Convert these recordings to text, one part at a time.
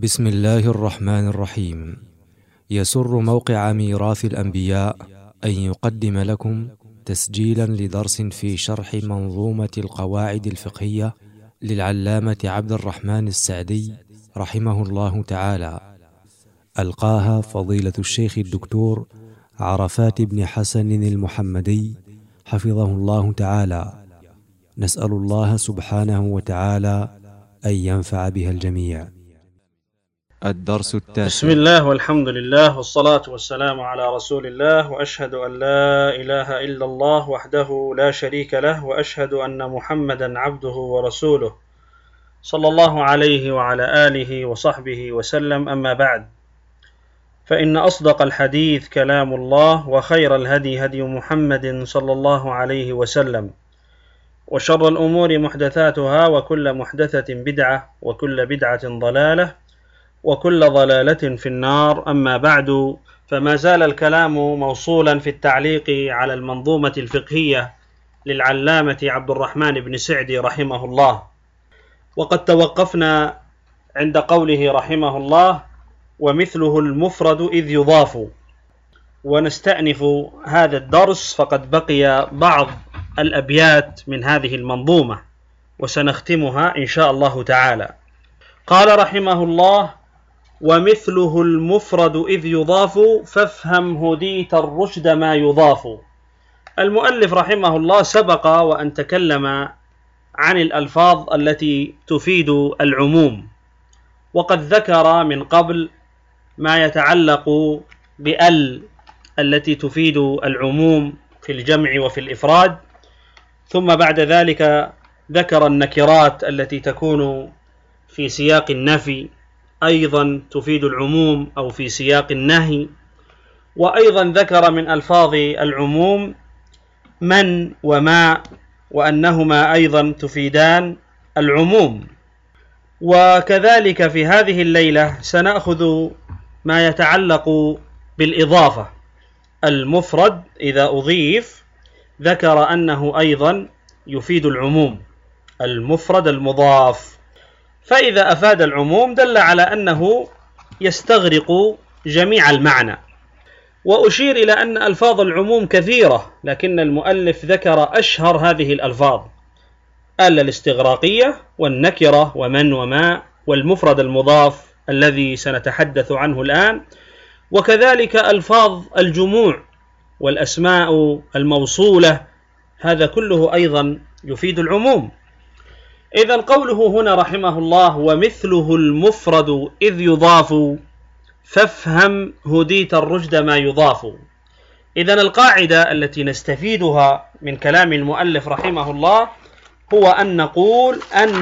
بسم الله الرحمن الرحيم. يسر موقع ميراث الأنبياء أن يقدم لكم تسجيلا لدرس في شرح منظومة القواعد الفقهية للعلامة عبد الرحمن السعدي رحمه الله تعالى، ألقاها فضيلة الشيخ الدكتور عرفات بن حسن المحمدي حفظه الله تعالى. نسأل الله سبحانه وتعالى أن ينفع بها الجميع. الدرس التاسع. بسم الله والحمد لله والصلاة والسلام على رسول الله، وأشهد أن لا إله إلا الله وحده لا شريك له، وأشهد أن محمدا عبده ورسوله صلى الله عليه وعلى آله وصحبه وسلم. أما بعد، فإن أصدق الحديث كلام الله، وخير الهدي هدي محمد صلى الله عليه وسلم، وشر الأمور محدثاتها، وكل محدثة بدعة، وكل بدعة ضلالة، وكل ضلالة في النار. أما بعد، فما زال الكلام موصولا في التعليق على المنظومة الفقهية للعلامة عبد الرحمن بن سعدي رحمه الله، وقد توقفنا عند قوله رحمه الله: ومثله المفرد إذ يضاف. ونستأنف هذا الدرس، فقد بقي بعض الأبيات من هذه المنظومة وسنختمها إن شاء الله تعالى. قال رحمه الله: ومثله المفرد إذ يضاف، فافهم هديت الرشد ما يضاف. المؤلف رحمه الله سبق وأن تكلم عن الألفاظ التي تفيد العموم، وقد ذكر من قبل ما يتعلق بأل التي تفيد العموم في الجمع وفي الإفراد، ثم بعد ذلك ذكر النكرات التي تكون في سياق النفي أيضا تفيد العموم أو في سياق النهي، وأيضا ذكر من ألفاظ العموم من وما، وأنهما أيضا تفيدان العموم. وكذلك في هذه الليلة سنأخذ ما يتعلق بالإضافة. المفرد إذا أضيف ذكر أنه أيضا يفيد العموم، المفرد المضاف. فإذا أفاد العموم دل على أنه يستغرق جميع المعنى. وأشير إلى أن ألفاظ العموم كثيرة، لكن المؤلف ذكر أشهر هذه الألفاظ: الاستغراقية، والنكرة، ومن وما، والمفرد المضاف الذي سنتحدث عنه الآن، وكذلك ألفاظ الجموع والأسماء الموصولة، هذا كله أيضا يفيد العموم. إذن قوله هنا رحمه الله: ومثله المفرد إذ يضاف، فافهم هديت الرشد ما يضاف. إذن القاعدة التي نستفيدها من كلام المؤلف رحمه الله هو أن نقول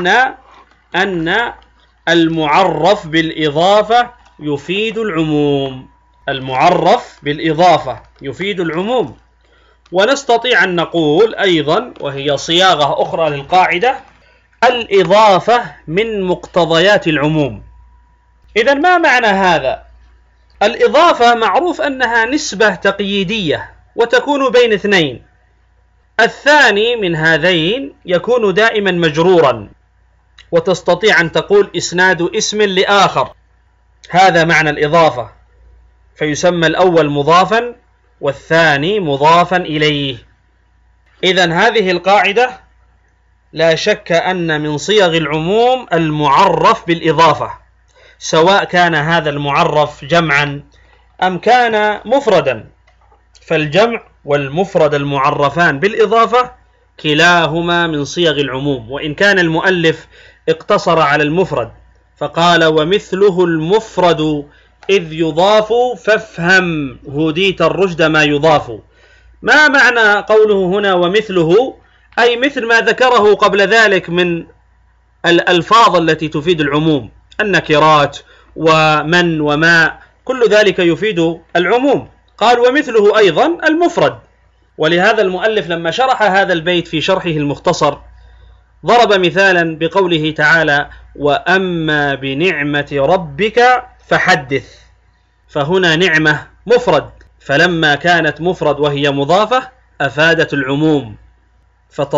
أن المعرف بالإضافة يفيد العموم. المعرف بالإضافة يفيد العموم. ونستطيع أن نقول أيضا، وهي صياغة أخرى للقاعدة: الإضافة من مقتضيات العموم. إذن ما معنى هذا؟ الإضافة معروف أنها نسبة تقييدية وتكون بين اثنين، الثاني من هذين يكون دائما مجرورا، وتستطيع أن تقول إسناد اسم لآخر، هذا معنى الإضافة، فيسمى الأول مضافا والثاني مضافا إليه. إذن هذه القاعدة لا شك أن من صيغ العموم المعرف بالإضافة، سواء كان هذا المعرف جمعا أم كان مفردا، فالجمع والمفرد المعرفان بالإضافة كلاهما من صيغ العموم. وإن كان المؤلف اقتصر على المفرد فقال: ومثله المفرد إذ يضاف، فافهم هديت الرشد ما يضاف. ما معنى قوله هنا ومثله؟ أي مثل ما ذكره قبل ذلك من الألفاظ التي تفيد العموم، النكرات ومن وما، كل ذلك يفيد العموم. قال: ومثله أيضا المفرد. ولهذا المؤلف لما شرح هذا البيت في شرحه المختصر ضرب مثالا بقوله تعالى: وأما بنعمة ربك فحدث. فهنا نعمة مفرد، فلما كانت مفرد وهي مضافة أفادت العموم،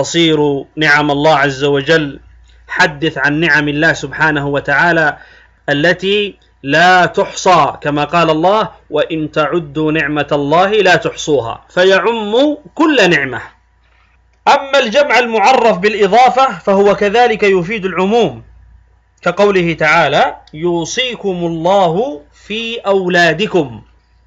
فتصير نعم الله عز وجل حدث عن نعم الله سبحانه وتعالى التي لا تحصى، كما قال الله: وإن تعدوا نعمة الله لا تحصوها، فيعم كل نعمة. أما الجمع المعرف بالإضافة فهو كذلك يفيد العموم، كقوله تعالى: يوصيكم الله في أولادكم،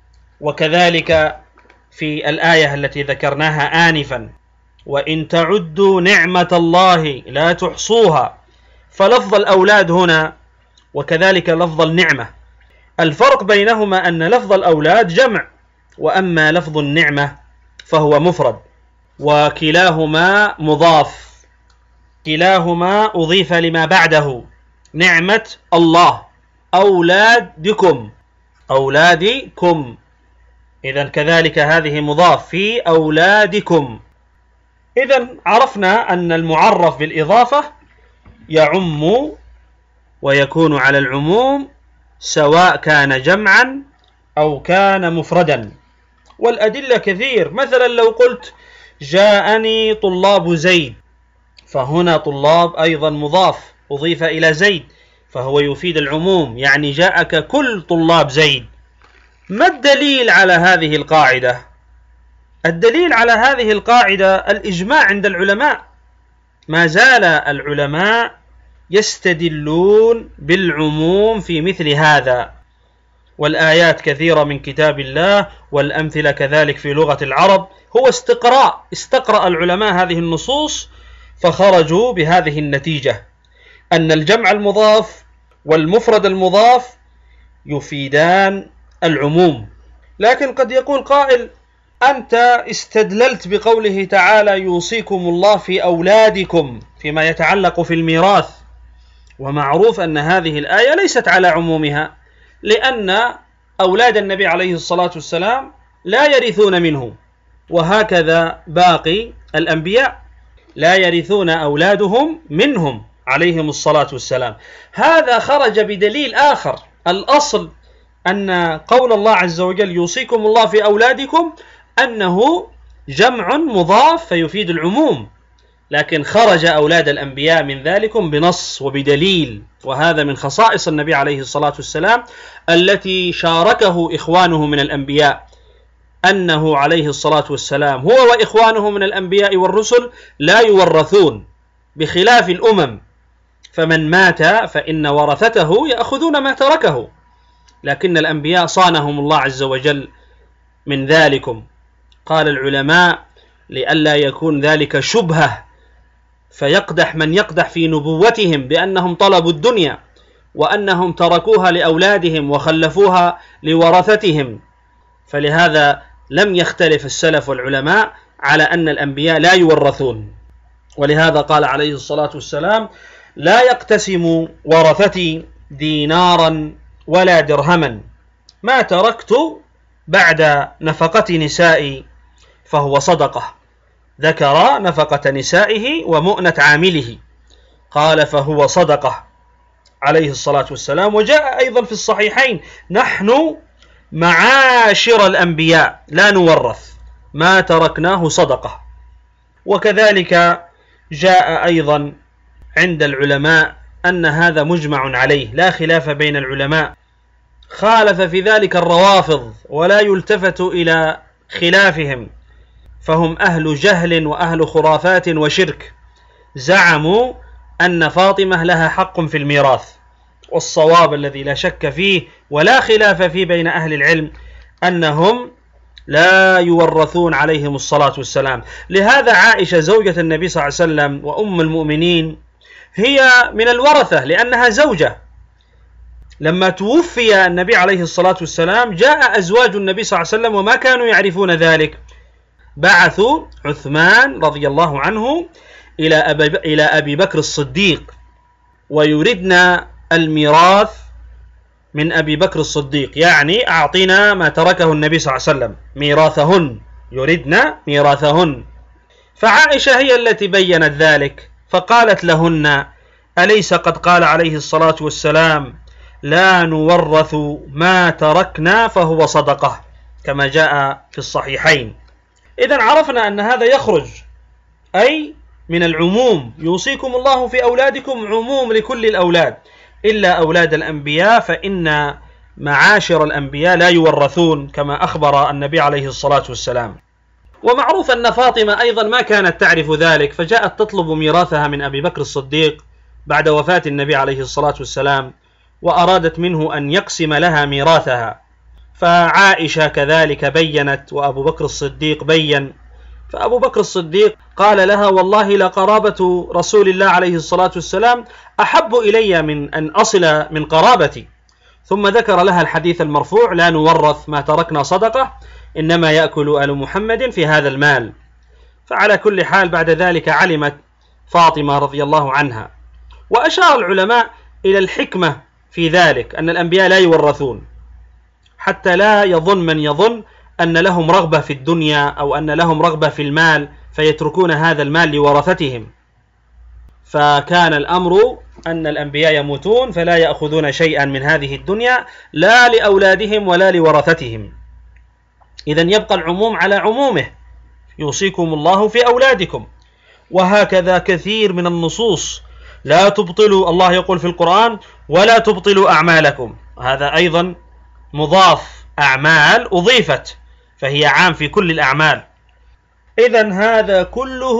وكذلك في الآية التي ذكرناها آنفا: وإن تعدوا نعمة الله لا تحصوها. فلفظ الأولاد هنا وكذلك لفظ النعمة، الفرق بينهما أن لفظ الأولاد جمع، وأما لفظ النعمة فهو مفرد، وكلاهما مضاف، كلاهما أضيف لما بعده. نعمة الله، أولادكم، أولادكم، إذن كذلك هذه مضاف، في أولادكم. إذن عرفنا أن المعرف بالإضافة يعم ويكون على العموم سواء كان جمعا أو كان مفردا، والأدلة كثير. مثلا لو قلت: جاءني طلاب زيد، فهنا طلاب أيضا مضاف أضيف إلى زيد، فهو يفيد العموم، يعني جاءك كل طلاب زيد. ما الدليل على هذه القاعدة؟ الدليل على هذه القاعدة الإجماع عند العلماء، ما زال العلماء يستدلون بالعموم في مثل هذا، والآيات كثيرة من كتاب الله، والأمثلة كذلك في لغة العرب. هو استقرأ العلماء هذه النصوص فخرجوا بهذه النتيجة، أن الجمع المضاف والمفرد المضاف يفيدان العموم. لكن قد يقول قائل: أنت استدللت بقوله تعالى: يوصيكم الله في أولادكم، فيما يتعلق في الميراث، ومعروف أن هذه الآية ليست على عمومها، لأن أولاد النبي عليه الصلاة والسلام لا يرثون منه، وهكذا باقي الأنبياء لا يرثون أولادهم منهم عليهم الصلاة والسلام. هذا خرج بدليل آخر، الأصل أن قول الله عز وجل: يوصيكم الله في أولادكم، أنه جمع مضاف فيفيد العموم، لكن خرج أولاد الأنبياء من ذلكم بنص وبدليل، وهذا من خصائص النبي عليه الصلاة والسلام التي شاركه إخوانه من الأنبياء، أنه عليه الصلاة والسلام هو وإخوانه من الأنبياء والرسل لا يورثون، بخلاف الأمم، فمن مات فإن ورثته يأخذون ما تركه، لكن الأنبياء صانهم الله عز وجل من ذلكم. قال العلماء: لئلا يكون ذلك شبهة فيقدح من يقدح في نبوتهم بأنهم طلبوا الدنيا، وأنهم تركوها لأولادهم وخلفوها لورثتهم، فلهذا لم يختلف السلف والعلماء على أن الأنبياء لا يورثون. ولهذا قال عليه الصلاة والسلام: لا يقتسم ورثتي دينارا ولا درهما، ما تركت بعد نفقة نسائي فهو صدقة. ذكر نفقة نسائه ومؤنة عامله، قال: فهو صدقة عليه الصلاة والسلام. وجاء أيضا في الصحيحين: نحن معاشر الأنبياء لا نورث، ما تركناه صدقة. وكذلك جاء أيضا عند العلماء أن هذا مجمع عليه، لا خلاف بين العلماء، خالف في ذلك الروافض ولا يلتفت إلى خلافهم، فهم أهل جهل وأهل خرافات وشرك، زعموا أن فاطمة لها حق في الميراث، والصواب الذي لا شك فيه ولا خلاف فيه بين أهل العلم أنهم لا يورثون عليهم الصلاة والسلام. لهذا عائشة زوجة النبي صلى الله عليه وسلم وأم المؤمنين هي من الورثة لأنها زوجة. لما توفي النبي عليه الصلاة والسلام جاء أزواج النبي صلى الله عليه وسلم وما كانوا يعرفون ذلك، بعثوا عثمان رضي الله عنه إلى أبي بكر الصديق ويردنا الميراث من أبي بكر الصديق، يعني أعطينا ما تركه النبي صلى الله عليه وسلم، ميراثهن، يردنا ميراثهن. فعائشة هي التي بيّنت ذلك، فقالت لهن: أليس قد قال عليه الصلاة والسلام: لا نورث ما تركنا فهو صدقة، كما جاء في الصحيحين. إذن عرفنا أن هذا يخرج أي من العموم، يوصيكم الله في أولادكم، عموم لكل الأولاد، إلا أولاد الأنبياء فإن معاشر الأنبياء لا يورثون كما أخبر النبي عليه الصلاة والسلام. ومعروف أن فاطمة أيضا ما كانت تعرف ذلك، فجاءت تطلب ميراثها من أبي بكر الصديق بعد وفاة النبي عليه الصلاة والسلام، وأرادت منه أن يقسم لها ميراثها، فعائشة كذلك بيّنت وأبو بكر الصديق بيّن. فأبو بكر الصديق قال لها: والله لقرابة رسول الله عليه الصلاة والسلام أحب إلي من أن أصل من قرابتي. ثم ذكر لها الحديث المرفوع: لا نورث ما تركنا صدقة، إنما يأكل آل محمد في هذا المال. فعلى كل حال بعد ذلك علمت فاطمة رضي الله عنها. وأشار العلماء إلى الحكمة في ذلك، أن الأنبياء لا يورثون، حتى لا يظن من يظن أن لهم رغبة في الدنيا أو أن لهم رغبة في المال فيتركون هذا المال لورثتهم. فكان الأمر أن الأنبياء يموتون فلا يأخذون شيئا من هذه الدنيا، لا لأولادهم ولا لورثتهم. إذن يبقى العموم على عمومه: يوصيكم الله في أولادكم. وهكذا كثير من النصوص: لا تبطلوا، الله يقول في القرآن: ولا تبطلوا أعمالكم. هذا أيضا مضاف، أعمال أضيفت، فهي عام في كل الأعمال. إذن هذا كله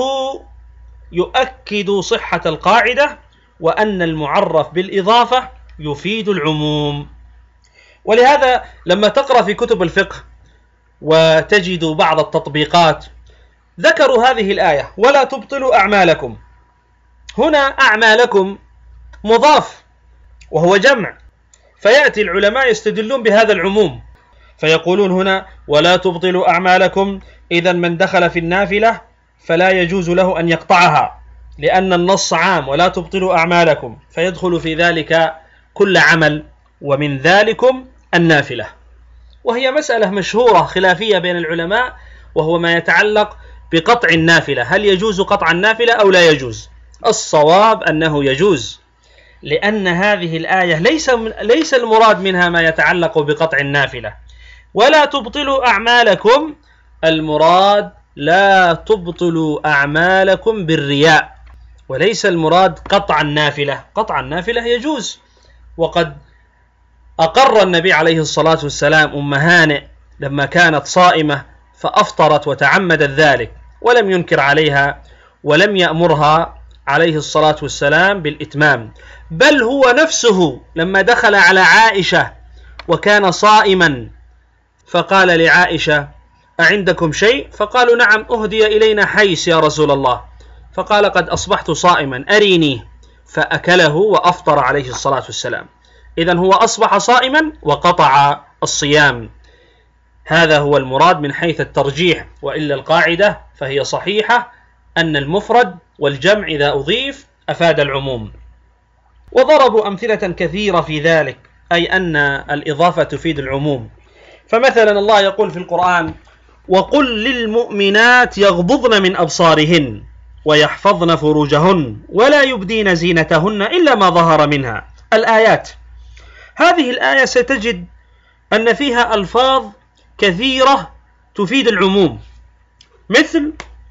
يؤكد صحة القاعدة، وأن المعرف بالإضافة يفيد العموم. ولهذا لما تقرأ في كتب الفقه وتجد بعض التطبيقات ذكروا هذه الآية: ولا تبطلوا أعمالكم. هنا أعمالكم مضاف وهو جمع، فيأتي العلماء يستدلون بهذا العموم فيقولون هنا: ولا تبطلوا أعمالكم، إذا من دخل في النافلة فلا يجوز له أن يقطعها، لأن النص عام: ولا تبطلوا أعمالكم، فيدخل في ذلك كل عمل، ومن ذلكم النافلة. وهي مسألة مشهورة خلافية بين العلماء، وهو ما يتعلق بقطع النافلة: هل يجوز قطع النافلة أو لا يجوز؟ الصواب أنه يجوز، لأن هذه الآية ليس المراد منها ما يتعلق بقطع النافلة. ولا تبطلوا أعمالكم، المراد لا تبطلوا أعمالكم بالرياء، وليس المراد قطع النافلة. قطع النافلة يجوز، وقد أقر النبي عليه الصلاة والسلام أم هانئ لما كانت صائمة فأفطرت وتعمدت ذلك، ولم ينكر عليها ولم يأمرها عليه الصلاة والسلام بالإتمام، بل هو نفسه لما دخل على عائشة وكان صائما فقال لعائشة: أعندكم شيء؟ فقالوا: نعم، أهدي إلينا حيس يا رسول الله. فقال: قد أصبحت صائما، أريني. فأكله وأفطر عليه الصلاة والسلام. إذن هو أصبح صائما وقطع الصيام. هذا هو المراد من حيث الترجيح، وإلا القاعدة فهي صحيحة، أن المفرد والجمع إذا أضيف أفاد العموم. وضربوا أمثلة كثيرة في ذلك، أي أن الإضافة تفيد العموم. فمثلا الله يقول في القرآن: وقل للمؤمنات يغضضن من أبصارهن ويحفظن فروجهن ولا يبدين زينتهن إلا ما ظهر منها. الآيات هذه الآية ستجد أن فيها ألفاظ كثيرة تفيد العموم، مثل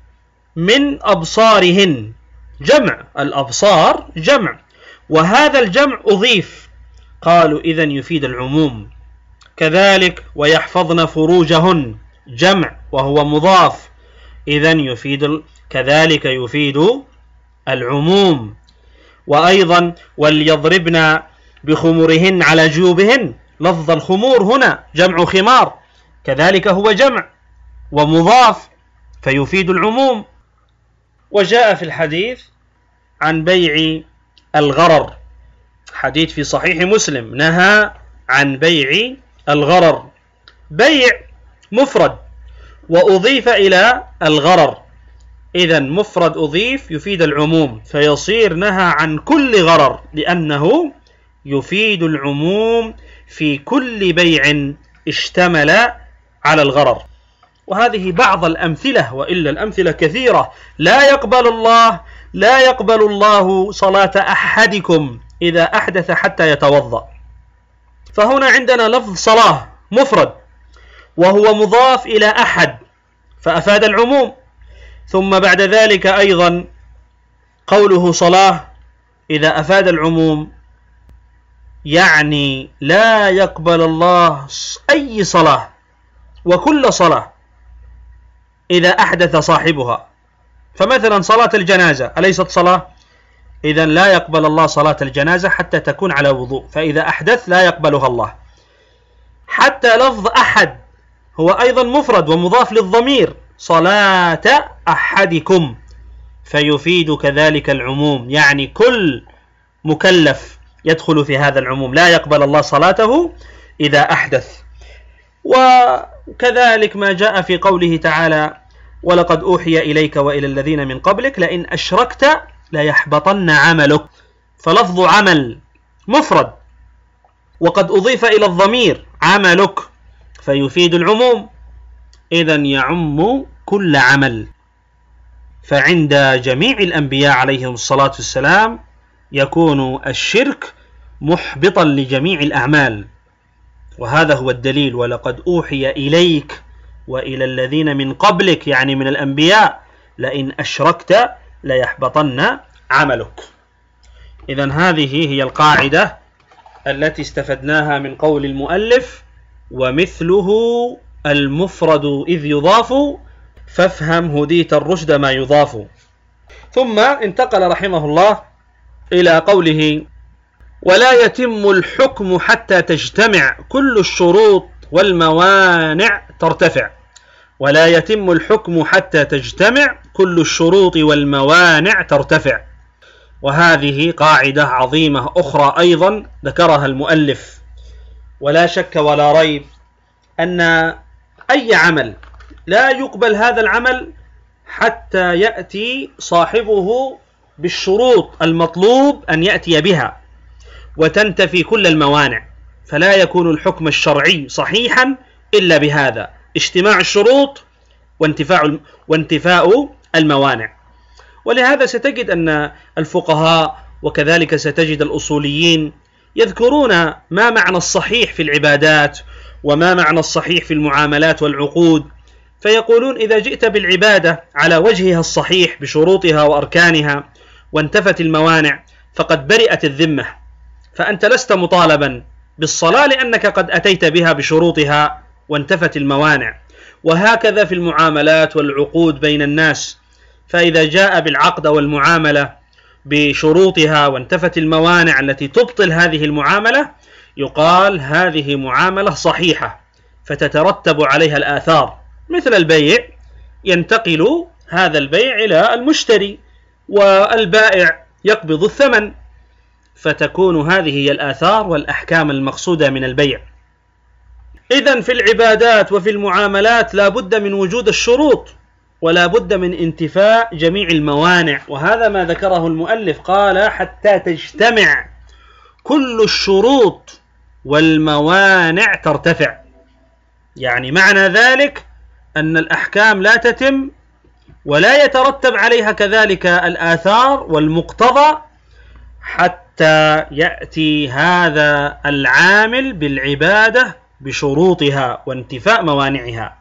من أبصارهن، جمع، الأبصار جمع، وهذا الجمع أضيف، قالوا إذن يفيد العموم. كذلك ويحفظن فروجهن، جمع وهو مضاف، إذن كذلك يفيد العموم. وأيضا وليضربن بخمرهن على جيوبهن، لفظ الخمور هنا جمع خمار، كذلك هو جمع ومضاف فيفيد العموم. وجاء في الحديث عن بيع الغرر، حديث في صحيح مسلم نهى عن بيع الغرر، بيع مفرد وأضيف إلى الغرر، إذن مفرد أضيف يفيد العموم، فيصير نهى عن كل غرر، لأنه يفيد العموم في كل بيع اشتمل على الغرر. وهذه بعض الأمثلة، وإلا الأمثلة كثيرة. لا يقبل الله صلاة أحدكم إذا أحدث حتى يتوضأ، فهنا عندنا لفظ صلاة مفرد وهو مضاف إلى أحد فأفاد العموم. ثم بعد ذلك أيضا قوله صلاة إذا أفاد العموم، يعني لا يقبل الله أي صلاة وكل صلاة إذا أحدث صاحبها. فمثلا صلاة الجنازة أليست صلاة؟ إذن لا يقبل الله صلاة الجنازة حتى تكون على وضوء، فإذا أحدث لا يقبلها الله. حتى لفظ أحد هو أيضا مفرد ومضاف للضمير، صلاة أحدكم، فيفيد كذلك العموم، يعني كل مكلف يدخل في هذا العموم، لا يقبل الله صلاته إذا أحدث. وكذلك ما جاء في قوله تعالى: ولقد أوحي إليك وإلى الذين من قبلك لئن أشركت ليحبطن عملك، فلفظ عمل مفرد وقد أضيف إلى الضمير عملك فيفيد العموم، إذن يعم كل عمل. فعند جميع الأنبياء عليهم الصلاة والسلام يكون الشرك محبطا لجميع الأعمال، وهذا هو الدليل: ولقد أوحي إليك وإلى الذين من قبلك، يعني من الأنبياء، لئن أشركت ليحبطن عملك. إذن هذه هي القاعدة التي استفدناها من قول المؤلف: ومثله المفرد إذ يضاف فافهم هديت الرشد ما يضاف. ثم انتقل رحمه الله إلى قوله: ولا يتم الحكم حتى تجتمع كل الشروط والموانع ترتفع. ولا يتم الحكم حتى تجتمع كل الشروط والموانع ترتفع. وهذه قاعدة عظيمة أخرى أيضا ذكرها المؤلف. ولا شك ولا ريب أن أي عمل لا يقبل هذا العمل حتى يأتي صاحبه بالشروط المطلوب أن يأتي بها وتنتفي كل الموانع، فلا يكون الحكم الشرعي صحيحا إلا بهذا: اجتماع الشروط وانتفاء الموانع. ولهذا ستجد أن الفقهاء وكذلك ستجد الأصوليين يذكرون ما معنى الصحيح في العبادات وما معنى الصحيح في المعاملات والعقود، فيقولون: إذا جئت بالعبادة على وجهها الصحيح بشروطها وأركانها وانتفت الموانع فقد برئت الذمة، فأنت لست مطالبا بالصلاة لأنك قد أتيت بها بشروطها وانتفت الموانع. وهكذا في المعاملات والعقود بين الناس، فإذا جاء بالعقد والمعاملة بشروطها وانتفت الموانع التي تبطل هذه المعاملة يقال هذه معاملة صحيحة، فتترتب عليها الآثار، مثل البيع، ينتقل هذا البيع إلى المشتري والبائع يقبض الثمن، فتكون هذه هي الآثار والأحكام المقصودة من البيع. إذن في العبادات وفي المعاملات لا بد من وجود الشروط ولا بد من انتفاء جميع الموانع، وهذا ما ذكره المؤلف، قال: حتى تجتمع كل الشروط والموانع ترتفع. يعني معنى ذلك أن الأحكام لا تتم ولا يترتب عليها كذلك الآثار والمقتضى حتى يأتي هذا العامل بالعبادة بشروطها وانتفاء موانعها.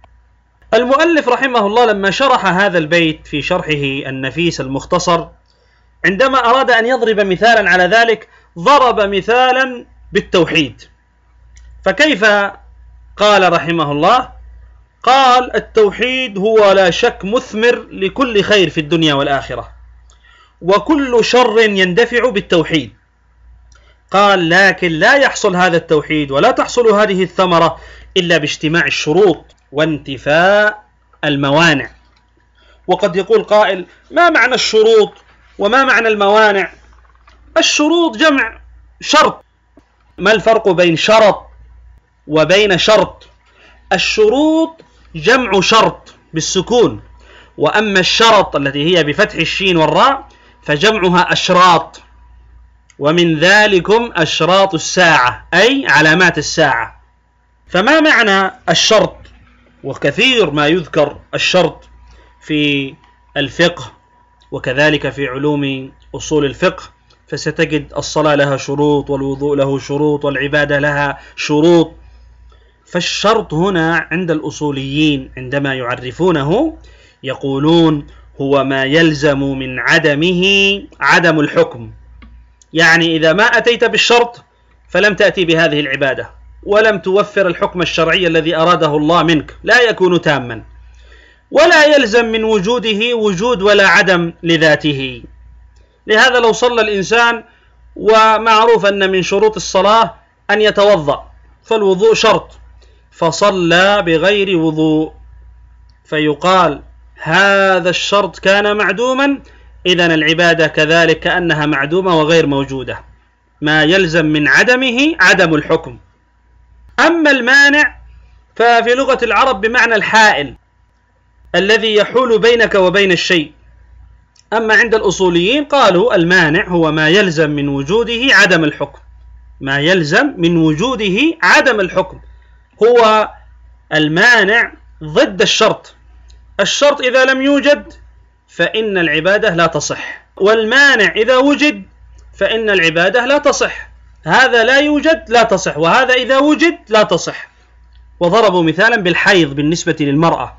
المؤلف رحمه الله لما شرح هذا البيت في شرحه النفيس المختصر، عندما أراد أن يضرب مثالا على ذلك ضرب مثالا بالتوحيد. فكيف قال رحمه الله؟ قال: التوحيد هو لا شك مثمر لكل خير في الدنيا والآخرة، وكل شر يندفع بالتوحيد. قال: لكن لا يحصل هذا التوحيد ولا تحصل هذه الثمرة إلا باجتماع الشروط وانتفاء الموانع. وقد يقول قائل: ما معنى الشروط وما معنى الموانع؟ الشروط جمع شرط. ما الفرق بين شرط وبين شرط؟ الشروط جمع شرط بالسكون، وأما الشرط التي هي بفتح الشين والراء فجمعها أشراط، ومن ذلكم أشراط الساعة أي علامات الساعة. فما معنى الشرط؟ وكثير ما يذكر الشرط في الفقه وكذلك في علوم أصول الفقه، فستجد الصلاة لها شروط والوضوء له شروط والعبادة لها شروط. فالشرط هنا عند الأصوليين عندما يعرفونه يقولون هو ما يلزم من عدمه عدم الحكم. يعني إذا ما أتيت بالشرط فلم تأتي بهذه العبادة ولم توفر الحكم الشرعي الذي أراده الله منك لا يكون تاما، ولا يلزم من وجوده وجود ولا عدم لذاته. لهذا لو صلى الإنسان ومعروف أن من شروط الصلاة أن يتوضأ، فالوضوء شرط، فصلى بغير وضوء، فيقال هذا الشرط كان معدوما، إذن العبادة كذلك كأنها معدومة وغير موجودة، ما يلزم من عدمه عدم الحكم. أما المانع ففي لغة العرب بمعنى الحائل الذي يحول بينك وبين الشيء. أما عند الأصوليين قالوا المانع هو ما يلزم من وجوده عدم الحكم، ما يلزم من وجوده عدم الحكم، هو المانع ضد الشرط. الشرط إذا لم يوجد فإن العبادة لا تصح، والمانع إذا وجد فإن العبادة لا تصح. هذا لا يوجد لا تصح، وهذا إذا وجد لا تصح. وضربوا مثالا بالحيض بالنسبة للمرأة،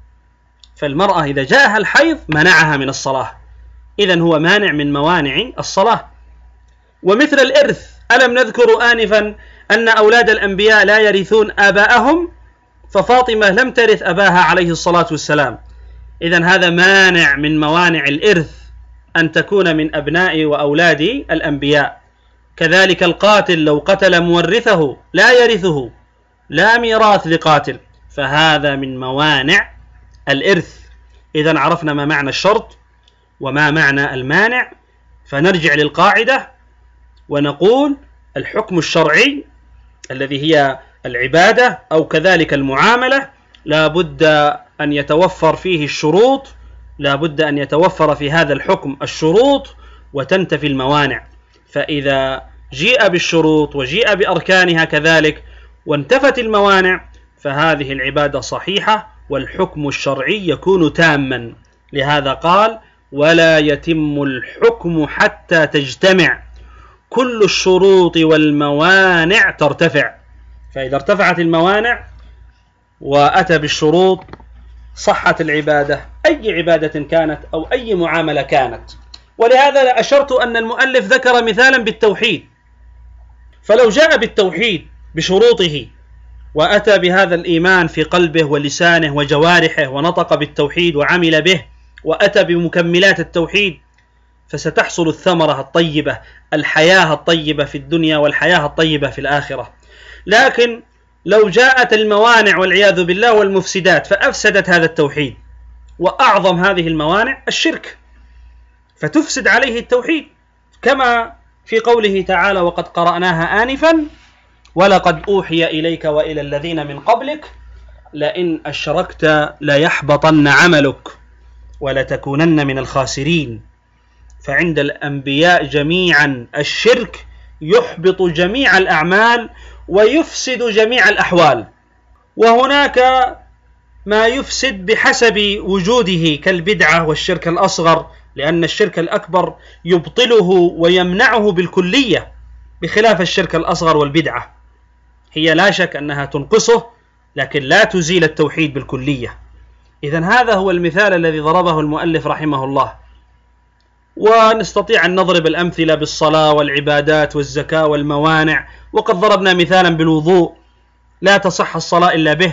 فالمرأة إذا جاءها الحيض منعها من الصلاة، إذن هو مانع من موانع الصلاة. ومثل الإرث، ألم نذكر آنفا أن أولاد الأنبياء لا يرثون آباءهم؟ ففاطمة لم ترث أباها عليه الصلاة والسلام، إذن هذا مانع من موانع الإرث أن تكون من أبناء وأولاد الأنبياء. كذلك القاتل لو قتل مورثه لا يرثه، لا ميراث لقاتل، فهذا من موانع الإرث. إذن عرفنا ما معنى الشرط وما معنى المانع، فنرجع للقاعدة ونقول الحكم الشرعي الذي هي العبادة أو كذلك المعاملة لا بد أن يتوفر فيه الشروط، لا بد أن يتوفر في هذا الحكم الشروط وتنتفي الموانع. فإذا جيء بالشروط وجيء بأركانها كذلك وانتفت الموانع فهذه العبادة صحيحة والحكم الشرعي يكون تاما. لهذا قال ولا يتم الحكم حتى تجتمع كل الشروط والموانع ترتفع. فإذا ارتفعت الموانع وأتى بالشروط صحت العبادة، أي عبادة كانت أو أي معاملة كانت. ولهذا أشرت أن المؤلف ذكر مثالا بالتوحيد، فلو جاء بالتوحيد بشروطه وأتى بهذا الإيمان في قلبه ولسانه وجوارحه ونطق بالتوحيد وعمل به وأتى بمكملات التوحيد فستحصل الثمرة الطيبة، الحياة الطيبة في الدنيا والحياة الطيبة في الآخرة. لكن لو جاءت الموانع والعياذ بالله والمفسدات فأفسدت هذا التوحيد، وأعظم هذه الموانع الشرك، فتفسد عليه التوحيد، كما في قوله تعالى وقد قرأناها آنفا ولقد أوحي إليك وإلى الذين من قبلك لئن أشركت ليحبطن عملك ولتكونن من الخاسرين. فعند الأنبياء جميعا الشرك يحبط جميع الأعمال ويفسد جميع الأحوال، وهناك ما يفسد بحسب وجوده كالبدعة والشرك الأصغر، لأن الشرك الأكبر يبطله ويمنعه بالكلية، بخلاف الشرك الأصغر والبدعة هي لا شك أنها تنقصه لكن لا تزيل التوحيد بالكلية. إذن هذا هو المثال الذي ضربه المؤلف رحمه الله. ونستطيع أن نضرب الأمثلة بالصلاة والعبادات والزكاة والموانع، وقد ضربنا مثالا بالوضوء لا تصح الصلاة إلا به،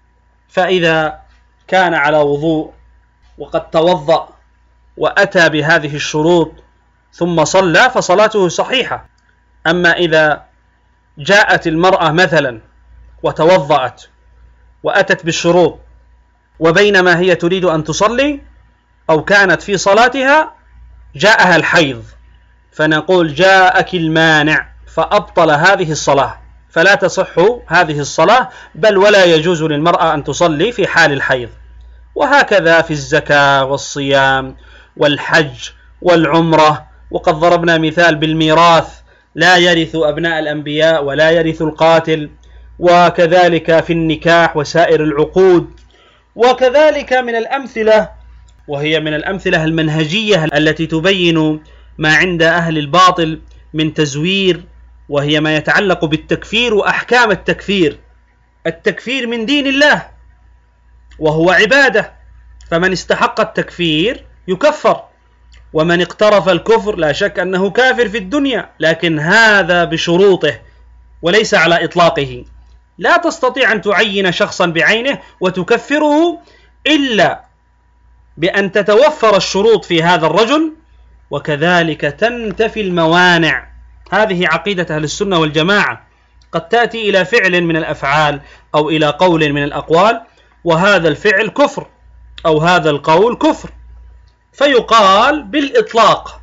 فإذا كان على وضوء وقد توضأ وأتى بهذه الشروط ثم صلى فصلاته صحيحة. أما إذا جاءت المرأة مثلا وتوضأت وأتت بالشروط وبينما هي تريد أن تصلي أو كانت في صلاتها جاءها الحيض، فنقول جاءك المانع فأبطل هذه الصلاة، فلا تصح هذه الصلاة، بل ولا يجوز للمرأة أن تصلي في حال الحيض. وهكذا في الزكاة والصيام والحج والعمرة. وقد ضربنا مثال بالميراث، لا يرث أبناء الأنبياء ولا يرث القاتل، وكذلك في النكاح وسائر العقود. وكذلك من الأمثلة، وهي من الأمثلة المنهجية التي تبين ما عند أهل الباطل من تزوير، وهي ما يتعلق بالتكفير وأحكام التكفير. التكفير من دين الله وهو عبادة، فمن استحق التكفير يكفر، ومن اقترف الكفر لا شك أنه كافر في الدنيا، لكن هذا بشروطه، وليس على إطلاقه. لا تستطيع أن تعين شخصا بعينه وتكفره إلا بأن تتوفر الشروط في هذا الرجل، وكذلك تنتفي الموانع. هذه عقيدة أهل السنة والجماعة. قد تأتي إلى فعل من الأفعال أو إلى قول من الأقوال وهذا الفعل كفر أو هذا القول كفر، فيقال بالإطلاق،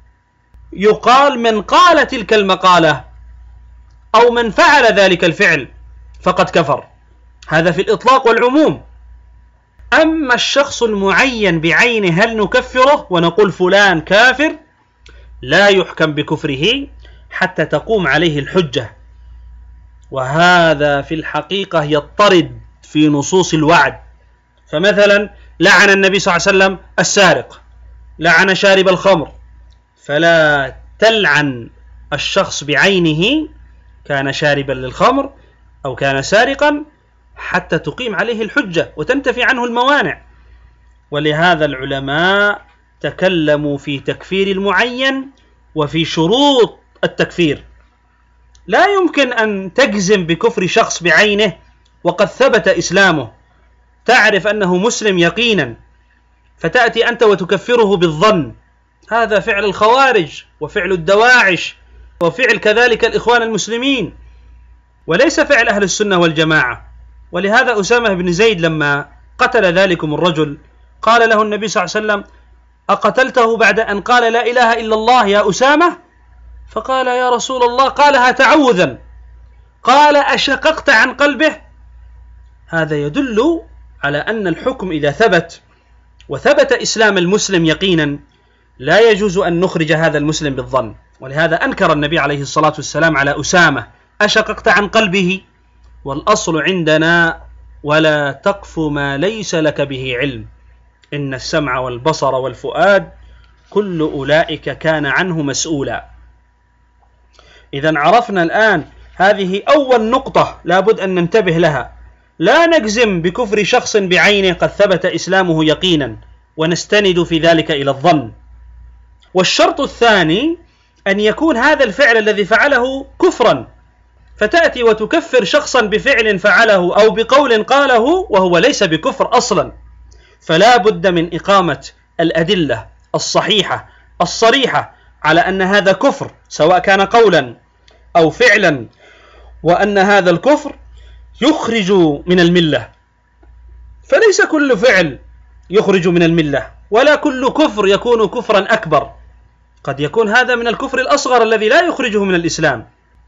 يقال من قال تلك المقالة أو من فعل ذلك الفعل فقد كفر. هذا في الإطلاق والعموم. أما الشخص المعين بعينه هل نكفره ونقول فلان كافر؟ لا يحكم بكفره حتى تقوم عليه الحجة، وهذا في الحقيقة يضطرد في نصوص الوعد. فمثلا لعن النبي صلى الله عليه وسلم السارق، لعن شارب الخمر، فلا تلعن الشخص بعينه كان شاربا للخمر أو كان سارقا حتى تقيم عليه الحجة وتنتفي عنه الموانع. ولهذا العلماء تكلموا في تكفير المعين وفي شروط التكفير. لا يمكن أن تجزم بكفر شخص بعينه وقد ثبت إسلامه، تعرف أنه مسلم يقينا، فتأتي أنت وتكفره بالظن. هذا فعل الخوارج وفعل الدواعش وفعل كذلك الإخوان المسلمين، وليس فعل أهل السنة والجماعة. ولهذا أسامة بن زيد لما قتل ذلكم الرجل قال له النبي صلى الله عليه وسلم: أقتلته بعد أن قال لا إله إلا الله يا أسامة؟ فقال: يا رسول الله قالها تعوذا. قال: أشققت عن قلبه؟ هذا يدل على أن الحكم إذا ثبت وثبت إسلام المسلم يقينا لا يجوز أن نخرج هذا المسلم بالظن. ولهذا أنكر النبي عليه الصلاة والسلام على أسامة: أشققت عن قلبه؟ والأصل عندنا: ولا تقف ما ليس لك به علم، إن السمع والبصر والفؤاد كل أولئك كان عنه مسؤولا. إذن عرفنا الآن هذه أول نقطة لابد أن ننتبه لها. لا نجزم بكفر شخص بعينه قد ثبت إسلامه يقينا ونستند في ذلك إلى الظن. والشرط الثاني أن يكون هذا الفعل الذي فعله كفرا، فتأتي وتكفر شخصا بفعل فعله أو بقول قاله وهو ليس بكفر أصلا. فلا بد من إقامة الأدلة الصحيحة الصريحة على أن هذا كفر سواء كان قولا أو فعلا، وأن هذا الكفر يخرج من الملة. فليس كل فعل يخرج من الملة، ولا كل كفر يكون كفرا أكبر. قد يكون هذا من الكفر الأصغر الذي لا يخرجه من الإسلام.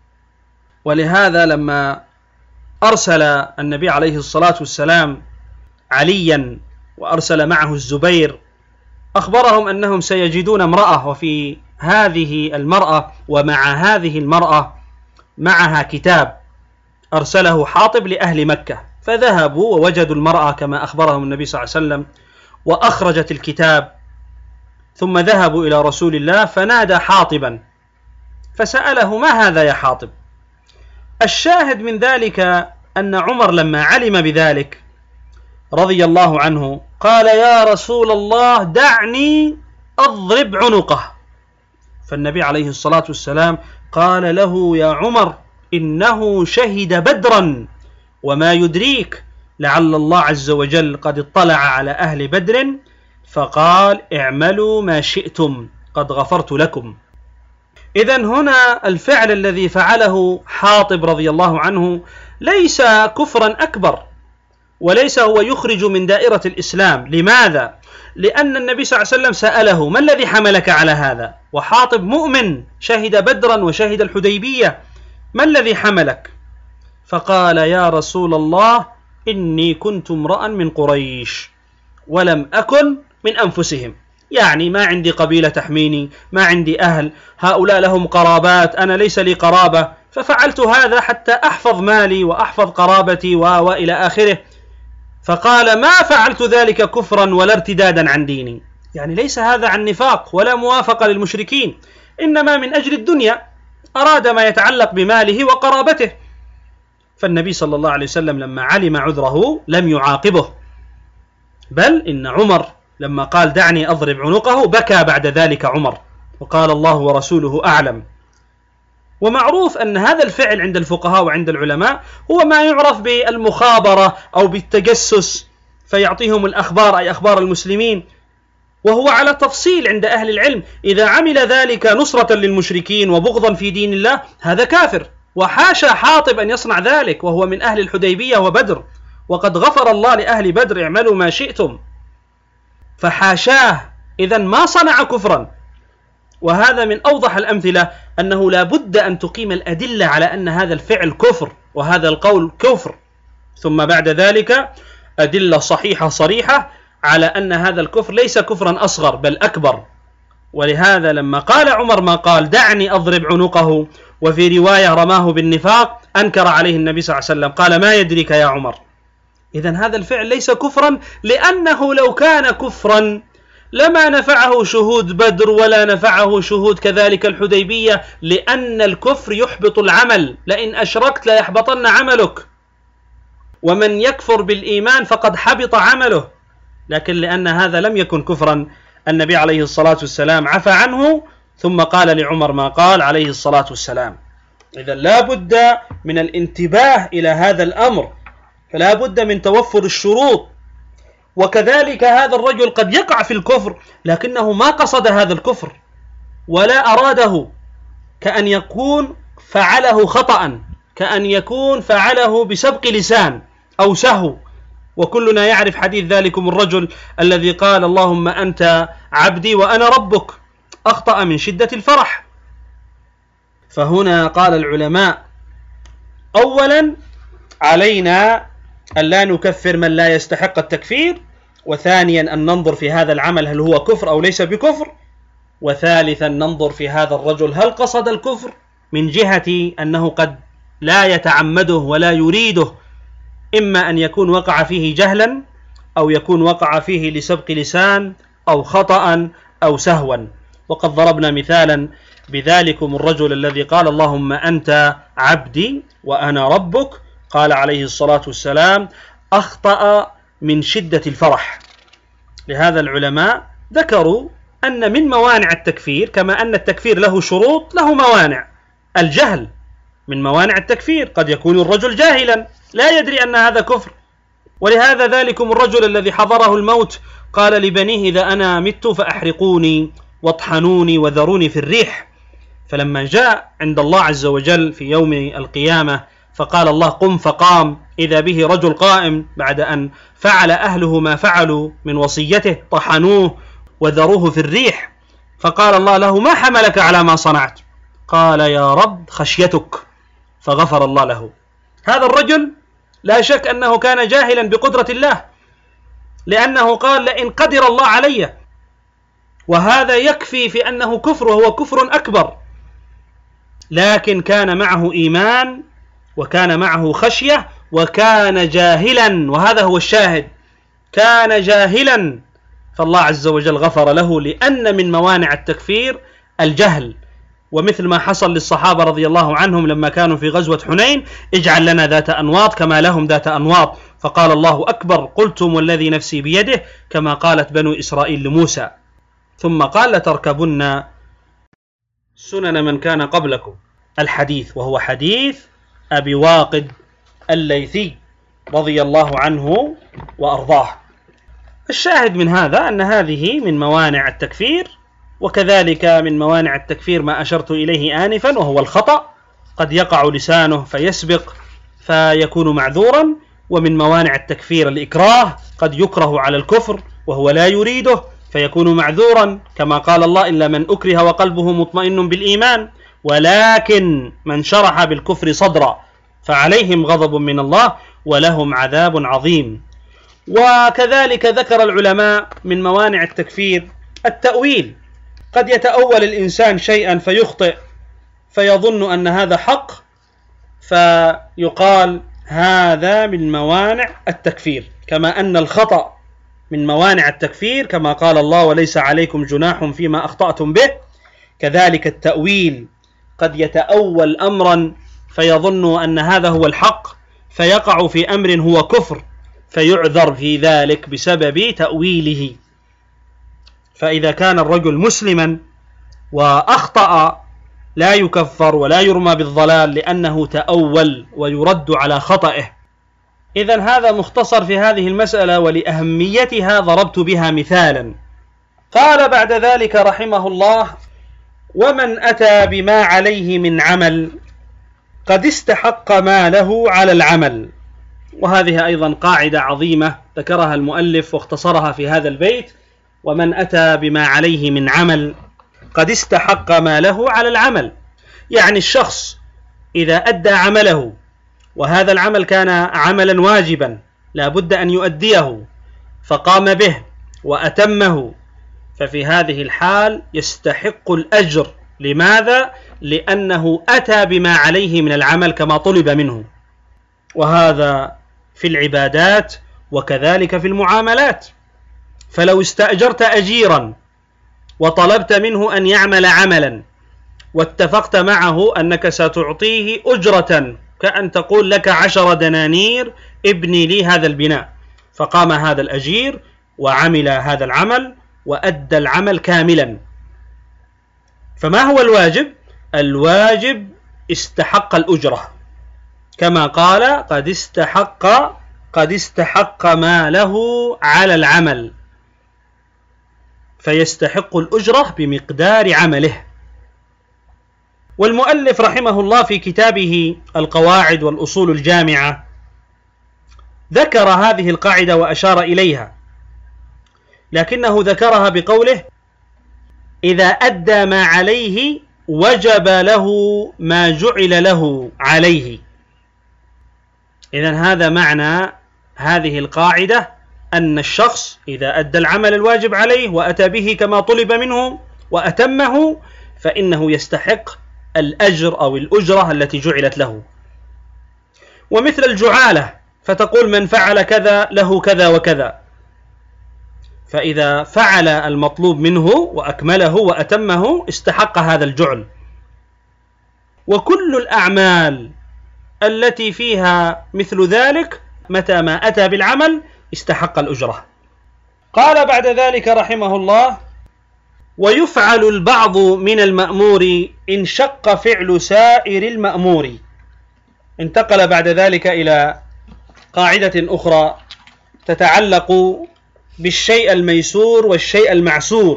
ولهذا لما أرسل النبي عليه الصلاة والسلام عليا وأرسل معه الزبير أخبرهم أنهم سيجدون امرأة، وفي هذه المرأة ومع هذه المرأة معها كتاب أرسله حاطب لأهل مكة، فذهبوا ووجدوا المرأة كما أخبرهم النبي صلى الله عليه وسلم وأخرجت الكتاب، ثم ذهبوا إلى رسول الله فنادى حاطبا فسأله: ما هذا يا حاطب؟ الشاهد من ذلك أن عمر لما علم بذلك رضي الله عنه قال: يا رسول الله دعني أضرب عنقه. فالنبي عليه الصلاة والسلام قال له: يا عمر إنه شهد بدرا، وما يدريك لعل الله عز وجل قد اطلع على أهل بدر فقال: اعملوا ما شئتم قد غفرت لكم. إذن هنا الفعل الذي فعله حاطب رضي الله عنه ليس كفرا أكبر، وليس هو يخرج من دائرة الإسلام. لماذا؟ لأن النبي صلى الله عليه وسلم سأله: ما الذي حملك على هذا؟ وحاطب مؤمن شهد بدرا وشهد الحديبية، ما الذي حملك؟ فقال: يا رسول الله إني كنت امرأ من قريش ولم أكن من أنفسهم، يعني ما عندي قبيلة تحميني، ما عندي أهل، هؤلاء لهم قرابات، أنا ليس لي قرابة، ففعلت هذا حتى أحفظ مالي وأحفظ قرابتي وإلى آخره. فقال: ما فعلت ذلك كفرا ولا ارتدادا عن ديني، يعني ليس هذا عن نفاق ولا موافقة للمشركين، إنما من أجل الدنيا، أراد ما يتعلق بماله وقرابته. فالنبي صلى الله عليه وسلم لما علم عذره لم يعاقبه، بل إن عمر لما قال: دعني أضرب عنقه بكى بعد ذلك عمر وقال: الله ورسوله أعلم. ومعروف أن هذا الفعل عند الفقهاء وعند العلماء هو ما يعرف بالمخابرة أو بالتجسس، فيعطيهم الأخبار أي أخبار المسلمين، وهو على تفصيل عند أهل العلم. إذا عمل ذلك نصرة للمشركين وبغضا في دين الله هذا كافر، وحاشا حاطب أن يصنع ذلك وهو من أهل الحديبية وبدر، وقد غفر الله لأهل بدر اعملوا ما شئتم، فحاشاه، إذن ما صنع كفرا. وهذا من أوضح الأمثلة أنه لا بد أن تقيم الأدلة على أن هذا الفعل كفر وهذا القول كفر، ثم بعد ذلك أدلة صحيحة صريحة على أن هذا الكفر ليس كفرا أصغر بل أكبر. ولهذا لما قال عمر ما قال دعني أضرب عنقه، وفي رواية رماه بالنفاق، أنكر عليه النبي صلى الله عليه وسلم قال ما يدريك يا عمر. إذن هذا الفعل ليس كفرا، لأنه لو كان كفرا لما نفعه شهود بدر ولا نفعه شهود كذلك الحديبية، لأن الكفر يحبط العمل، لئن أشركت لا يحبطن عملك، ومن يكفر بالإيمان فقد حبط عمله. لكن لأن هذا لم يكن كفرا النبي عليه الصلاة والسلام عفى عنه، ثم قال لعمر ما قال عليه الصلاة والسلام. إذن لا بد من الانتباه إلى هذا الأمر، فلا بد من توفر الشروط. وكذلك هذا الرجل قد يقع في الكفر لكنه ما قصد هذا الكفر ولا أراده، كأن يكون فعله خطأ، كأن يكون فعله بسبق لسان أو سهو. وكلنا يعرف حديث ذلكم الرجل الذي قال اللهم أنت عبدي وأنا ربك، أخطأ من شدة الفرح. فهنا قال العلماء أولا علينا أن لا نكفر من لا يستحق التكفير، وثانيا أن ننظر في هذا العمل هل هو كفر أو ليس بكفر، وثالثا ننظر في هذا الرجل هل قصد الكفر من جهة أنه قد لا يتعمده ولا يريده، إما أن يكون وقع فيه جهلا أو يكون وقع فيه لسبق لسان أو خطأ أو سهوا. وقد ضربنا مثالا بذلكم الرجل الذي قال اللهم أنت عبدي وأنا ربك، قال عليه الصلاة والسلام أخطأ من شدة الفرح. لهذا العلماء ذكروا أن من موانع التكفير، كما أن التكفير له شروط له موانع، الجهل من موانع التكفير، قد يكون الرجل جاهلا لا يدري أن هذا كفر. ولهذا ذلكم الرجل الذي حضره الموت قال لبنيه إذا أنا مت فأحرقوني واطحنوني وذروني في الريح، فلما جاء عند الله عز وجل في يوم القيامة فقال الله قم فقام، إذا به رجل قائم بعد أن فعل أهله ما فعلوا من وصيته، طحنوه وذروه في الريح، فقال الله له ما حملك على ما صنعت؟ قال يا رب خشيتك، فغفر الله له. هذا الرجل لا شك أنه كان جاهلا بقدرة الله، لأنه قال لئن قدر الله علي، وهذا يكفي في أنه كفر وهو كفر أكبر، لكن كان معه إيمان وكان معه خشية وكان جاهلا، وهذا هو الشاهد، كان جاهلا، فالله عز وجل غفر له، لأن من موانع التكفير الجهل. ومثل ما حصل للصحابة رضي الله عنهم لما كانوا في غزوة حنين اجعل لنا ذات أنواط كما لهم ذات أنواط، فقال الله أكبر قلتم والذي نفسي بيده كما قالت بنو إسرائيل لموسى، ثم قال لتركبن سنن من كان قبلكم، الحديث وهو حديث أبي واقد الليثي رضي الله عنه وأرضاه. الشاهد من هذا أن هذه من موانع التكفير، وكذلك من موانع التكفير ما أشرت إليه آنفا وهو الخطأ، قد يقع لسانه فيسبق فيكون معذورا. ومن موانع التكفير الإكراه، قد يكره على الكفر وهو لا يريده فيكون معذورا، كما قال الله إلا من أكره وقلبه مطمئن بالإيمان، ولكن من شرح بالكفر صدرا فعليهم غضب من الله ولهم عذاب عظيم. وكذلك ذكر العلماء من موانع التكفير التأويل، قد يتأول الإنسان شيئا فيخطئ فيظن أن هذا حق فيقال هذا من موانع التكفير، كما أن الخطأ من موانع التكفير كما قال الله وليس عليكم جناح فيما أخطأتم به. كذلك التأويل، قد يتأول أمرا فيظن أن هذا هو الحق فيقع في أمر هو كفر فيعذر في ذلك بسبب تأويله. فإذا كان الرجل مسلما وأخطأ لا يكفر ولا يرمى بالضلال لأنه تأول ويرد على خطئه. إذن هذا مختصر في هذه المسألة، ولأهميتها ضربت بها مثالا. قال بعد ذلك رحمه الله: ومن أتى بما عليه من عمل قد استحق ما له على العمل. وهذه أيضا قاعدة عظيمة ذكرها المؤلف واختصرها في هذا البيت: ومن أتى بما عليه من عمل قد استحق ما له على العمل. يعني الشخص إذا أدى عمله وهذا العمل كان عملا واجبا لا بد أن يؤديه فقام به وأتمه، ففي هذه الحال يستحق الأجر. لماذا؟ لأنه أتى بما عليه من العمل كما طلب منه. وهذا في العبادات وكذلك في المعاملات. فلو استأجرت أجيرا وطلبت منه أن يعمل عملا واتفقت معه أنك ستعطيه أجرة، كأن تقول لك 10 دنانير ابني لي هذا البناء، فقام هذا الأجير وعمل هذا العمل وأدى العمل كاملا. فما هو الواجب؟ الواجب استحق الأجرة، كما قال: قد استحق ما له على العمل، فيستحق الأجرة بمقدار عمله. والمؤلف رحمه الله في كتابه القواعد والأصول الجامعة ذكر هذه القاعدة وأشار إليها، لكنه ذكرها بقوله: إذا أدى ما عليه وجب له ما جعل له عليه. إذن هذا معنى هذه القاعدة، أن الشخص إذا أدى العمل الواجب عليه وأتى به كما طلب منه وأتمه فإنه يستحق الأجر أو الأجرة التي جعلت له. ومثل الجعالة، فتقول: من فعل كذا له كذا وكذا، فإذا فعل المطلوب منه وأكمله وأتمه استحق هذا الجعل. وكل الأعمال التي فيها مثل ذلك متى ما أتى بالعمل استحق الأجرة. قال بعد ذلك رحمه الله: ويفعل البعض من المأمور إن شق فعل سائر المأمور. انتقل بعد ذلك إلى قاعدة أخرى تتعلق بالشيء الميسور والشيء المعسور.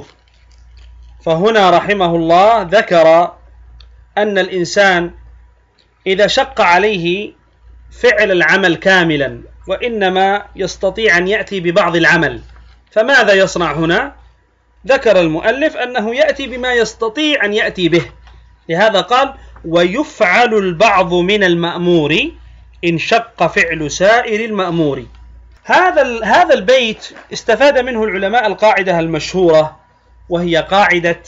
فهنا رحمه الله ذكر أن الإنسان إذا شق عليه فعل العمل كاملا وإنما يستطيع أن يأتي ببعض العمل، فماذا يصنع هنا؟ ذكر المؤلف أنه يأتي بما يستطيع أن يأتي به، لهذا قال: ويفعل البعض من المأمور إن شق فعل سائر المأمور. هذا البيت استفاد منه العلماء القاعدة المشهورة، وهي قاعدة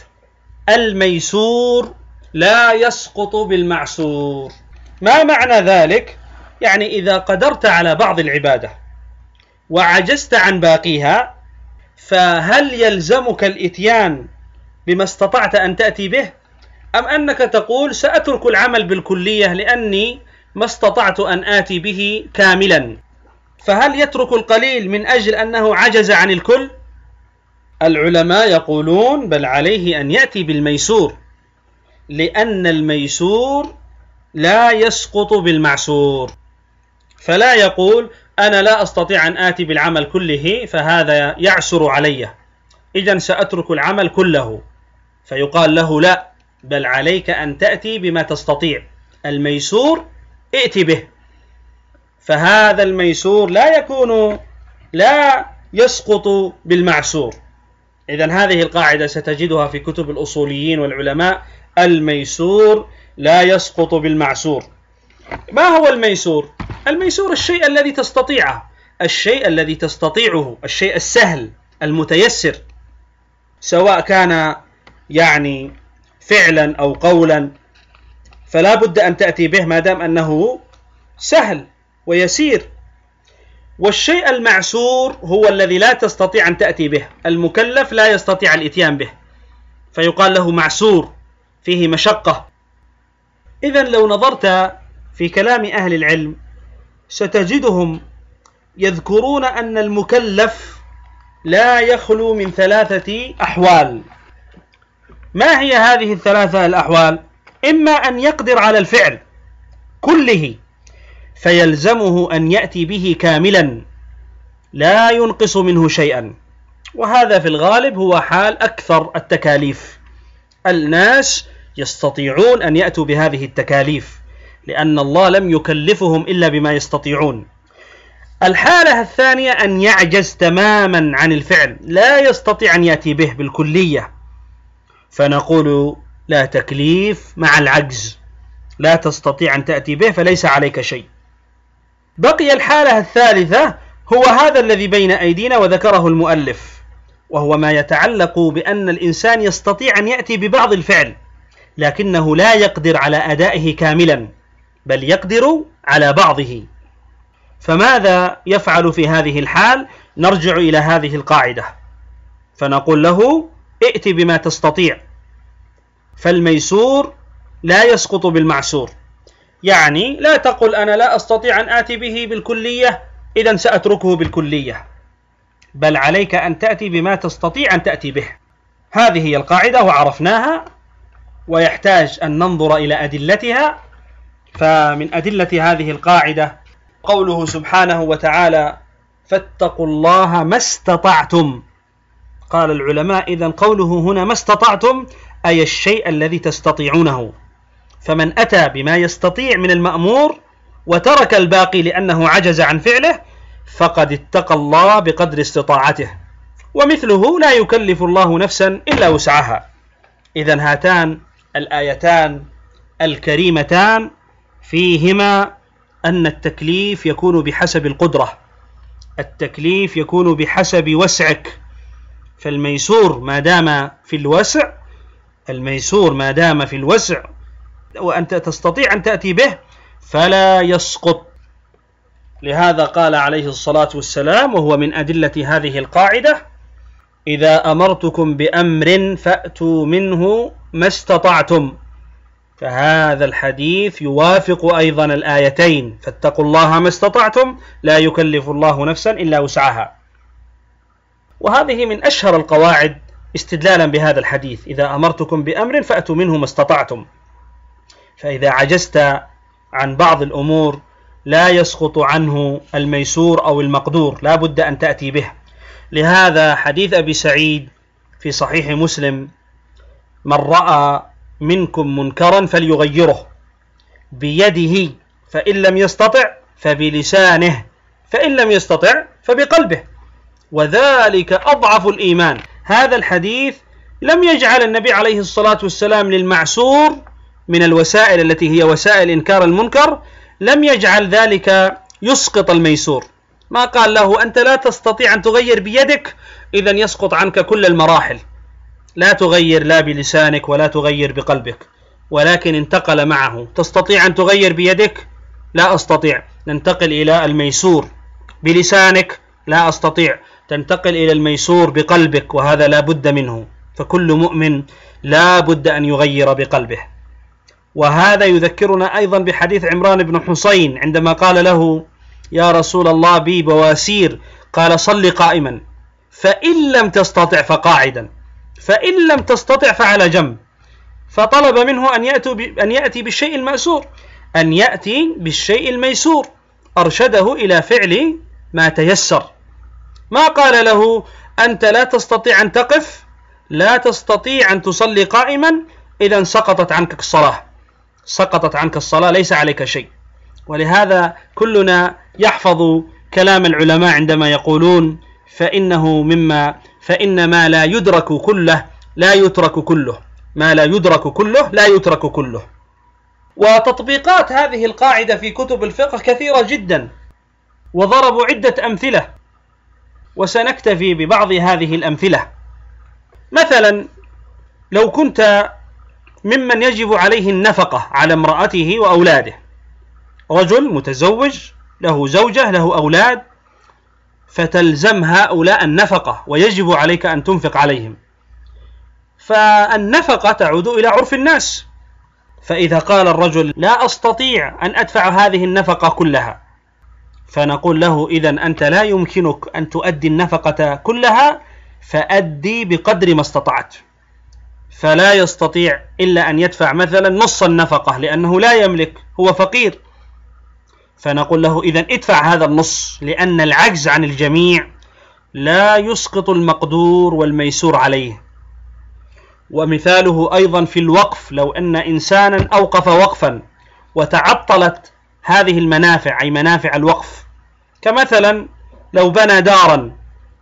الميسور لا يسقط بالمعسور. ما معنى ذلك؟ يعني إذا قدرت على بعض العبادة وعجزت عن باقيها، فهل يلزمك الإتيان بما استطعت أن تأتي به، أم أنك تقول: سأترك العمل بالكلية لأني ما استطعت أن آتي به كاملا؟ فهل يترك القليل من أجل أنه عجز عن الكل؟ العلماء يقولون: بل عليه أن يأتي بالميسور، لأن الميسور لا يسقط بالمعسور. فلا يقول: أنا لا أستطيع أن آتي بالعمل كله فهذا يعسر علي، إذن سأترك العمل كله. فيقال له: لا، بل عليك أن تأتي بما تستطيع، الميسور ائت به. فهذا الميسور لا يسقط بالمعسور. إذن هذه القاعدة ستجدها في كتب الأصوليين والعلماء: الميسور لا يسقط بالمعسور. ما هو الميسور؟ الميسور الشيء الذي تستطيعه، الشيء الذي تستطيعه، الشيء السهل المتيسر، سواء كان يعني فعلا أو قولا، فلا بد أن تأتي به ما دام أنه سهل ويسير. والشيء المعسور هو الذي لا تستطيع أن تأتي به، المكلف لا يستطيع الإتيان به، فيقال له معسور، فيه مشقة. إذن لو نظرت في كلام أهل العلم ستجدهم يذكرون أن المكلف لا يخلو من 3 أحوال. ما هي هذه ال3 الأحوال؟ إما أن يقدر على الفعل كله فيلزمه أن يأتي به كاملا لا ينقص منه شيئا، وهذا في الغالب هو حال أكثر التكاليف. الناس يستطيعون أن يأتوا بهذه التكاليف لأن الله لم يكلفهم إلا بما يستطيعون. الحالة الثانية أن يعجز تماما عن الفعل، لا يستطيع أن يأتي به بالكلية، فنقول لا تكليف مع العجز، لا تستطيع أن تأتي به فليس عليك شيء. بقي الحالة الثالثة هو هذا الذي بين أيدينا وذكره المؤلف، وهو ما يتعلق بأن الإنسان يستطيع أن يأتي ببعض الفعل لكنه لا يقدر على أدائه كاملا، بل يقدر على بعضه. فماذا يفعل في هذه الحال؟ نرجع إلى هذه القاعدة فنقول له ائت بما تستطيع، فالميسور لا يسقط بالمعسور. يعني لا تقل أنا لا أستطيع أن آتي به بالكلية إذن سأتركه بالكلية، بل عليك أن تأتي بما تستطيع أن تأتي به. هذه هي القاعدة وعرفناها، ويحتاج أن ننظر إلى أدلتها. فمن أدلة هذه القاعدة قوله سبحانه وتعالى فاتقوا الله ما استطعتم. قال العلماء إذن قوله هنا ما استطعتم أي الشيء الذي تستطيعونه، فمن أتى بما يستطيع من المأمور وترك الباقي لأنه عجز عن فعله فقد اتقى الله بقدر استطاعته، ومثله لا يكلف الله نفسا إلا وسعها. إذن هاتان الآيتان الكريمتان فيهما أن التكليف يكون بحسب القدرة، التكليف يكون بحسب وسعك، فالميسور ما دام في الوسع، الميسور ما دام في الوسع وأنت تستطيع أن تأتي به فلا يسقط. لهذا قال عليه الصلاة والسلام وهو من أدلة هذه القاعدة إذا أمرتكم بأمر فأتوا منه ما استطعتم. فهذا الحديث يوافق أيضا الآيتين فاتقوا الله ما استطعتم لا يكلف الله نفسا إلا وسعها. وهذه من أشهر القواعد استدلالا بهذا الحديث إذا أمرتكم بأمر فأتوا منه ما استطعتم. فإذا عجزت عن بعض الأمور لا يسقط عنه الميسور أو المقدور، لا بد أن تأتي به. لهذا حديث أبي سعيد في صحيح مسلم من رأى منكم منكرا فليغيره بيده فإن لم يستطع فبلسانه فإن لم يستطع فبقلبه وذلك أضعف الإيمان. هذا الحديث لم يجعل النبي عليه الصلاة والسلام للمعسور من الوسائل التي هي وسائل إنكار المنكر، لم يجعل ذلك يسقط الميسور. ما قال له أنت لا تستطيع أن تغير بيدك إذن يسقط عنك كل المراحل، لا تغير لا بلسانك ولا تغير بقلبك، ولكن انتقل معه تستطيع أن تغير بيدك؟ لا أستطيع، ننتقل إلى الميسور. بلسانك؟ لا أستطيع، تنتقل إلى الميسور بقلبك، وهذا لا بد منه. فكل مؤمن لا بد أن يغير بقلبه. وهذا يذكرنا أيضا بحديث عمران بن حسين عندما قال له يا رسول الله بي بواسير، قال صل قائما فإن لم تستطع فقاعدا فإن لم تستطع فعلى جنب. فطلب منه أن يأتي بالشيء المأسور، أن يأتي بالشيء الميسور، أرشده إلى فعل ما تيسر. ما قال له أنت لا تستطيع أن تقف، لا تستطيع أن تصلي قائما، إذن سقطت عنك الصلاة، سقطت عنك الصلاة، ليس عليك شيء. ولهذا كلنا يحفظ كلام العلماء عندما يقولون فإن ما لا يدرك كله لا يترك كله، ما لا يدرك كله لا يترك كله. وتطبيقات هذه القاعدة في كتب الفقه كثيرة جدا، وضربوا عدة أمثلة، وسنكتفي ببعض هذه الأمثلة. مثلا لو كنت ممن يجب عليه النفقة على امرأته وأولاده، رجل متزوج له زوجة له أولاد، فتلزم هؤلاء النفقة ويجب عليك أن تنفق عليهم، فالنفقة تعود إلى عرف الناس. فإذا قال الرجل لا أستطيع أن أدفع هذه النفقة كلها، فنقول له إذن أنت لا يمكنك أن تؤدي النفقة كلها، فأدي بقدر ما استطعت. فلا يستطيع إلا أن يدفع مثلا نص النفقة لأنه لا يملك، هو فقير، فنقول له إذن ادفع هذا النص، لأن العجز عن الجميع لا يسقط المقدور والميسور عليه. ومثاله أيضا في الوقف، لو أن إنسانا أوقف وقفا وتعطلت هذه المنافع أي منافع الوقف، كمثلا لو بنى دارا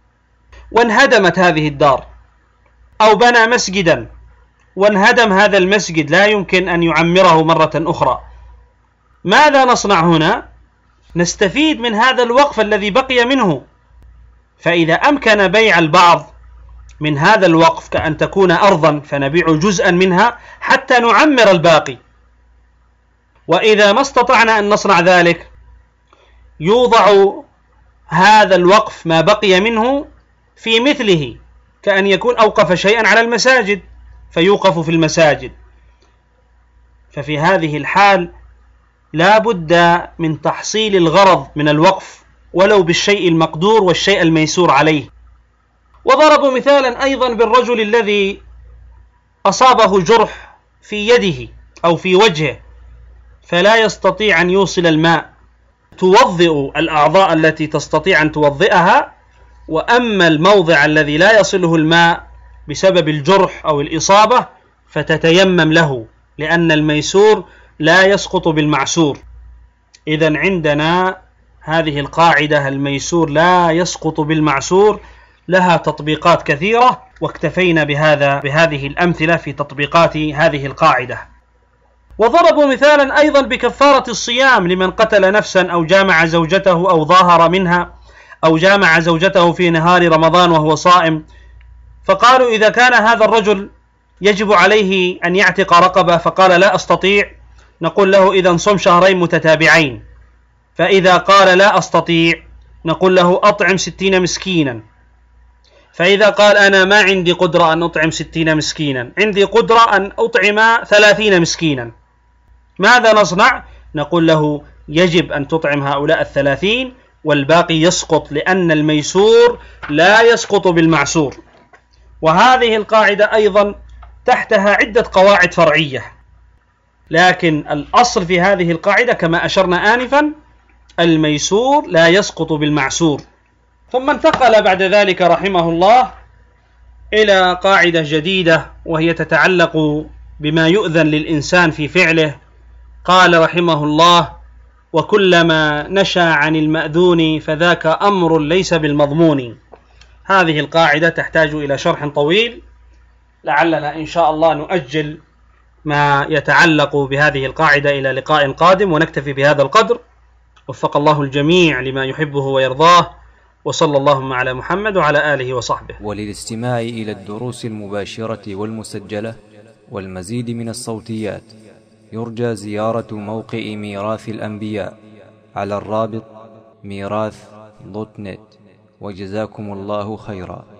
وانهدمت هذه الدار، أو بنى مسجدا وانهدم هذا المسجد لا يمكن أن يعمره مرة أخرى، ماذا نصنع هنا؟ نستفيد من هذا الوقف الذي بقي منه، فإذا أمكن بيع البعض من هذا الوقف كأن تكون أرضا فنبيع جزءا منها حتى نعمر الباقي، وإذا ما استطعنا أن نصنع ذلك يوضع هذا الوقف ما بقي منه في مثله، كأن يكون أوقف شيئا على المساجد فيوقف في المساجد. ففي هذه الحال لا بد من تحصيل الغرض من الوقف ولو بالشيء المقدور والشيء الميسور عليه. وضربوا مثالا أيضا بالرجل الذي أصابه جرح في يده أو في وجهه فلا يستطيع أن يوصل الماء، توضئ الأعضاء التي تستطيع أن توضئها، وأما الموضع الذي لا يصله الماء بسبب الجرح أو الإصابة فتتيمم له، لأن الميسور لا يسقط بالمعسور. إذن عندنا هذه القاعدة الميسور لا يسقط بالمعسور لها تطبيقات كثيرة، واكتفينا بهذه الأمثلة في تطبيقات هذه القاعدة. وضربوا مثالا أيضا بكفارة الصيام لمن قتل نفسا أو جامع زوجته أو ظاهر منها أو جامع زوجته في نهار رمضان وهو صائم، فقالوا إذا كان هذا الرجل يجب عليه أن يعتق رقبة فقال لا أستطيع، نقول له إذن صم شهرين متتابعين، فإذا قال لا أستطيع نقول له أطعم 60 مسكينا، فإذا قال أنا ما عندي قدرة أن أطعم 60 مسكينا، عندي قدرة أن أطعم 30 مسكينا، ماذا نصنع؟ نقول له يجب أن تطعم هؤلاء 30 والباقي يسقط، لأن الميسور لا يسقط بالمعسور. وهذه القاعدة أيضا تحتها عدة قواعد فرعية، لكن الأصل في هذه القاعدة كما أشرنا آنفا الميسور لا يسقط بالمعسور. ثم انتقل بعد ذلك رحمه الله إلى قاعدة جديدة وهي تتعلق بما يؤذن للإنسان في فعله. قال رحمه الله: وكلما نشى عن المأذون فذاك أمر ليس بالمضمون. هذه القاعدة تحتاج إلى شرح طويل، لعلنا إن شاء الله نؤجل ما يتعلق بهذه القاعدة إلى لقاء قادم، ونكتفي بهذا القدر. وفق الله الجميع لما يحبه ويرضاه، وصلى اللهم على محمد وعلى آله وصحبه. وللاستماع إلى الدروس المباشرة والمسجلة والمزيد من الصوتيات يرجى زيارة موقع ميراث الأنبياء على الرابط ميراث.net. وجزاكم الله خيرا.